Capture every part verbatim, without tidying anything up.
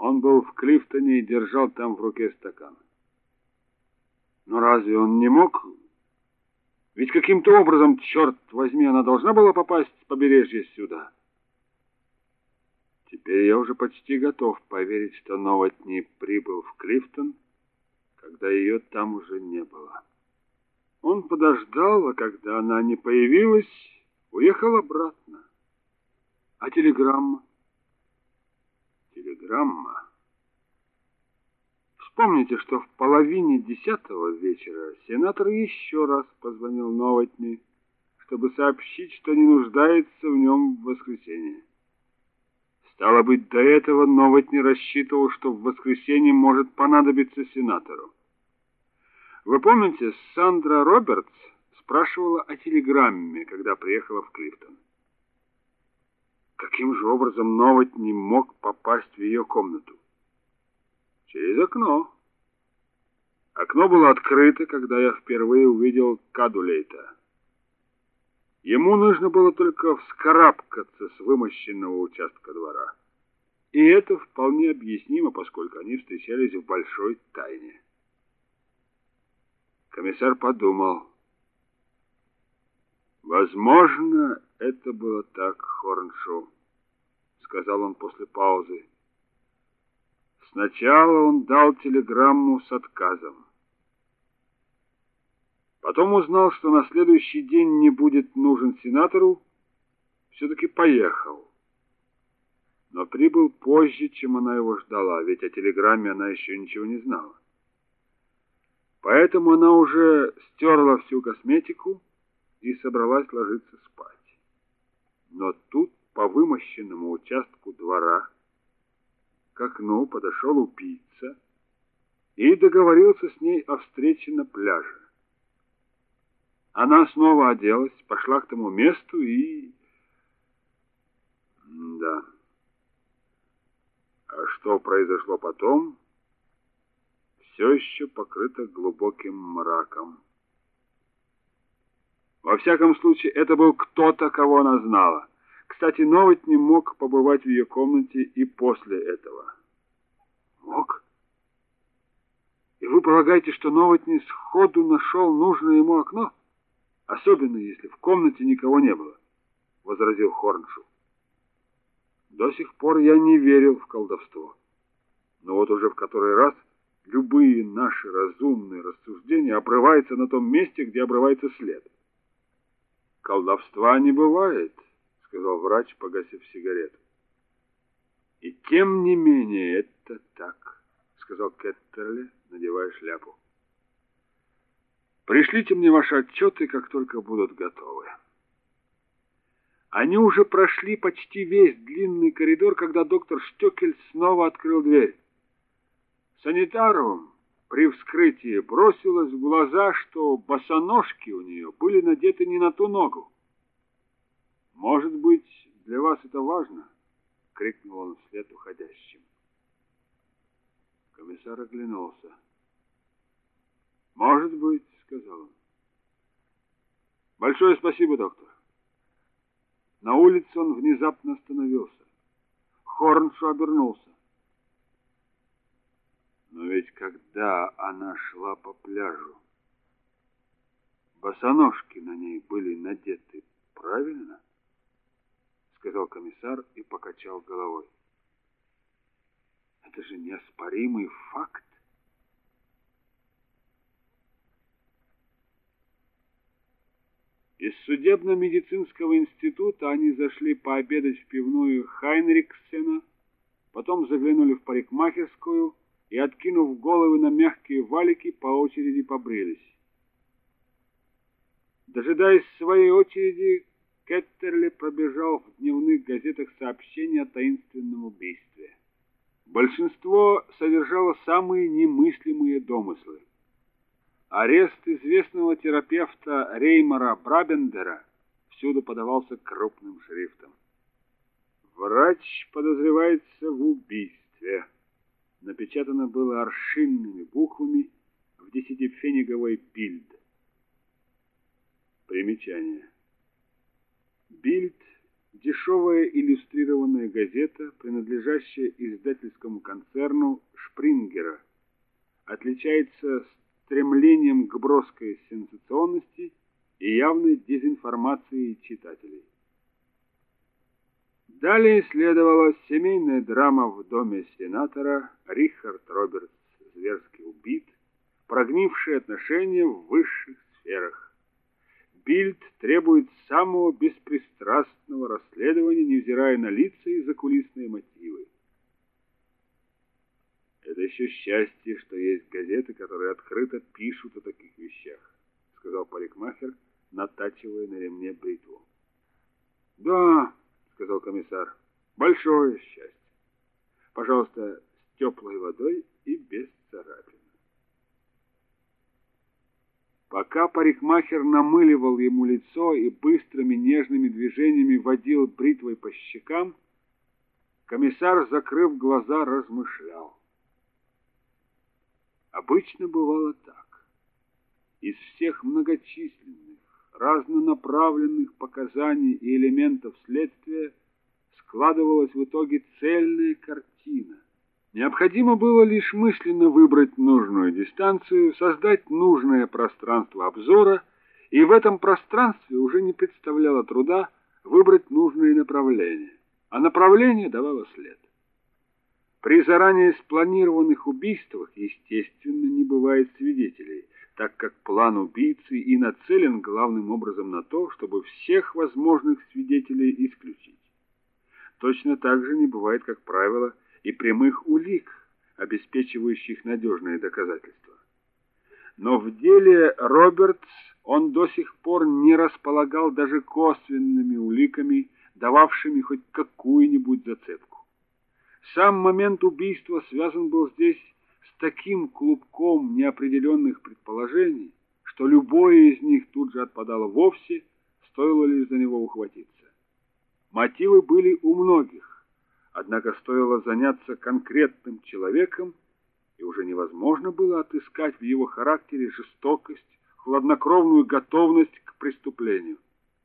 Он был в Клифтоне и держал там в руке стакан. Но разве он не мог? Ведь каким-то образом, черт возьми, она должна была попасть с побережья сюда. Теперь я уже почти готов поверить, что Новотни прибыл в Клифтон, когда ее там уже не было. Он подождал, а когда она не появилась, уехал обратно. А телеграмма? Телеграмма? Вспомните, что в половине десятого вечера сенатор еще раз позвонил Новотни, чтобы сообщить, что не нуждается в нем в воскресенье. Стало быть, до этого Новотни рассчитывал, что в воскресенье может понадобиться сенатору. Вы помните, Сандра Робертс спрашивала о телеграмме, когда приехала в Клифтон. Каким же образом Новотни мог попасть в ее комнату? Через окно. Окно было открыто, когда я впервые увидел Кадулейта. Ему нужно было только вскарабкаться с вымощенного участка двора. И это вполне объяснимо, поскольку они встречались в большой тайне. Комиссар подумал. «Возможно, это было так, Хорншоу», — сказал он после паузы. Сначала он дал телеграмму с отказом. Потом узнал, что на следующий день не будет нужен сенатору, все-таки поехал. Но прибыл позже, чем она его ждала, ведь о телеграмме она еще ничего не знала. Поэтому она уже стерла всю косметику и собралась ложиться спать. Но тут по вымощенному участку двора к окну подошел убийца и договорился с ней о встрече на пляже. Она снова оделась, пошла к тому месту и... Да. А что произошло потом, все еще покрыто глубоким мраком. Во всяком случае, это был кто-то, кого она знала. Кстати, Новотни мог побывать в ее комнате и после этого. Мог? И вы полагаете, что Новотни сходу нашел нужное ему окно? Особенно, если в комнате никого не было, — возразил Хорншоу. До сих пор я не верил в колдовство. Но вот уже в который раз любые наши разумные рассуждения обрываются на том месте, где обрывается след. Колдовства не бывает, — сказал врач, погасив сигарету. И тем не менее это так, — сказал Кеттерли, надевая шляпу. Пришлите мне ваши отчеты, как только будут готовы. Они уже прошли почти весь длинный коридор, когда доктор Штёкель снова открыл дверь. Санитару при вскрытии бросилось в глаза, что босоножки у нее были надеты не на ту ногу. «Может быть, для вас это важно?» — крикнул он вслед уходящим. Комиссар оглянулся. «Может быть», — сказал он. «Большое спасибо, доктор». На улице он внезапно остановился. Хорншоу обернулся. Но ведь когда она шла по пляжу, босоножки на ней были надеты правильно? — сказал комиссар и покачал головой. Это же неоспоримый факт. Из судебно-медицинского института они зашли пообедать в пивную Хайнриксена, потом заглянули в парикмахерскую и, откинув головы на мягкие валики, по очереди побрились. Дожидаясь своей очереди, Кеттерли пробежал в дневных газетах сообщения о таинственном убийстве. Большинство содержало самые немыслимые домыслы. Арест известного терапевта Реймара Брабендера всюду подавался крупным шрифтом. Врач подозревается в убийстве. Напечатано было аршинными буквами в десятипфениговой бильд. Примечание. Бильд дешевая иллюстрированная газета, принадлежащая издательскому концерну Шпрингера, отличается стремлением к броской сенсационности и явной дезинформацией читателей. Далее следовала семейная драма в доме сенатора. Рихард Робертс зверски убит, прогнившие отношения в высших сферах. Бильд требует самого беспристрастного расследования, невзирая на лица и закулисные мотивы. «Это еще счастье, что есть газеты, которые открыто пишут о таких вещах», — сказал парикмахер, натачивая на ремне бритву. «Да», — сказал комиссар, — «большое счастье. Пожалуйста, с теплой водой и без царапин». Пока парикмахер намыливал ему лицо и быстрыми нежными движениями водил бритвой по щекам, комиссар, закрыв глаза, размышлял. Обычно бывало так. Из всех многочисленных, разнонаправленных показаний и элементов следствия складывалась в итоге цельная картина. Необходимо было лишь мысленно выбрать нужную дистанцию, создать нужное пространство обзора, и в этом пространстве уже не представляло труда выбрать нужное направление, а направление давало след. При заранее спланированных убийствах, естественно, не бывает свидетелей, так как план убийцы и нацелен главным образом на то, чтобы всех возможных свидетелей исключить. Точно так же не бывает, как правило, и прямых улик, обеспечивающих надежные доказательства. Но в деле Робертс он до сих пор не располагал даже косвенными уликами, дававшими хоть какую-нибудь зацепку. Сам момент убийства связан был здесь с таким клубком неопределенных предположений, что любое из них тут же отпадало вовсе, стоило лишь за него ухватиться. Мотивы были у многих. Однако стоило заняться конкретным человеком, и уже невозможно было отыскать в его характере жестокость, хладнокровную готовность к преступлению.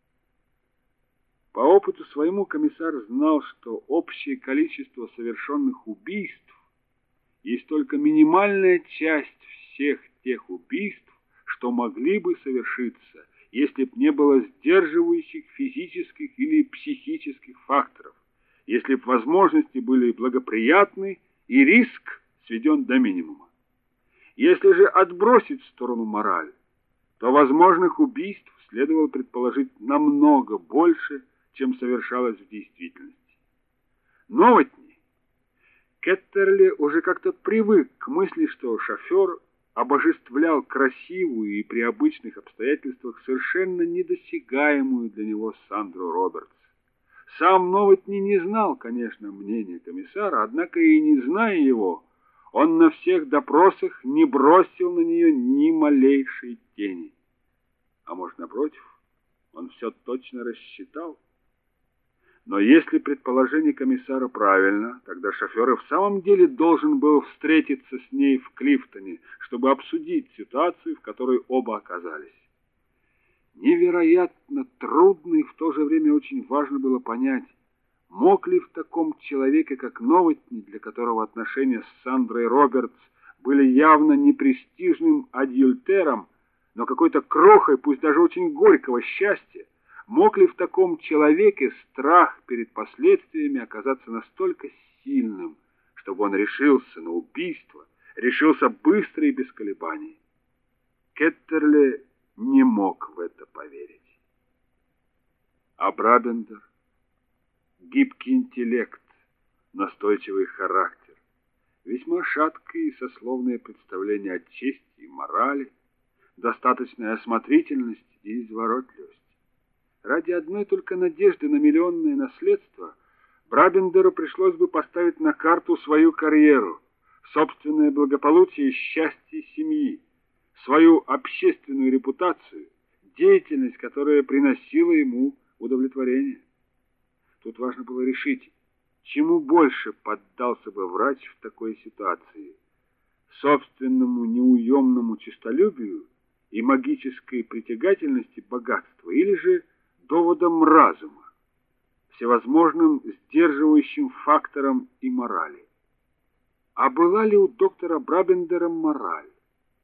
По опыту своему комиссар знал, что общее количество совершенных убийств есть только минимальная часть всех тех убийств, что могли бы совершиться, если б не было сдерживающих физических или психических факторов, если бы возможности были благоприятны и риск сведен до минимума. Если же отбросить в сторону мораль, то возможных убийств следовало предположить намного больше, чем совершалось в действительности. Новотни Кеттерли уже как-то привык к мысли, что шофер обожествлял красивую и при обычных обстоятельствах совершенно недосягаемую для него Сандру Робертс. Сам Новотни не знал, конечно, мнения комиссара, однако и не зная его, он на всех допросах не бросил на нее ни малейшей тени. А может, напротив, он все точно рассчитал? Но если предположение комиссара правильно, тогда шофер и в самом деле должен был встретиться с ней в Клифтоне, чтобы обсудить ситуацию, в которой оба оказались. Невероятно трудно и в то же время очень важно было понять, мог ли в таком человеке, как Новотни, для которого отношения с Сандрой Робертс были явно не престижным адюльтером, но какой-то крохой, пусть даже очень горького счастья, мог ли в таком человеке страх перед последствиями оказаться настолько сильным, чтобы он решился на убийство, решился быстро и без колебаний? Кеттерли не мог в это поверить. А Брабендер, гибкий интеллект, настойчивый характер, весьма шаткое и сословное представление о чести и морали, достаточная осмотрительность и изворотливость. Ради одной только надежды на миллионное наследство Брабендеру пришлось бы поставить на карту свою карьеру, собственное благополучие и счастье семьи, свою общественную репутацию, деятельность, которая приносила ему удовлетворение. Тут важно было решить, чему больше поддался бы врач в такой ситуации: собственному неуемному честолюбию и магической притягательности богатства, или же доводом разума, всевозможным сдерживающим фактором и морали. А была ли у доктора Брабендера мораль?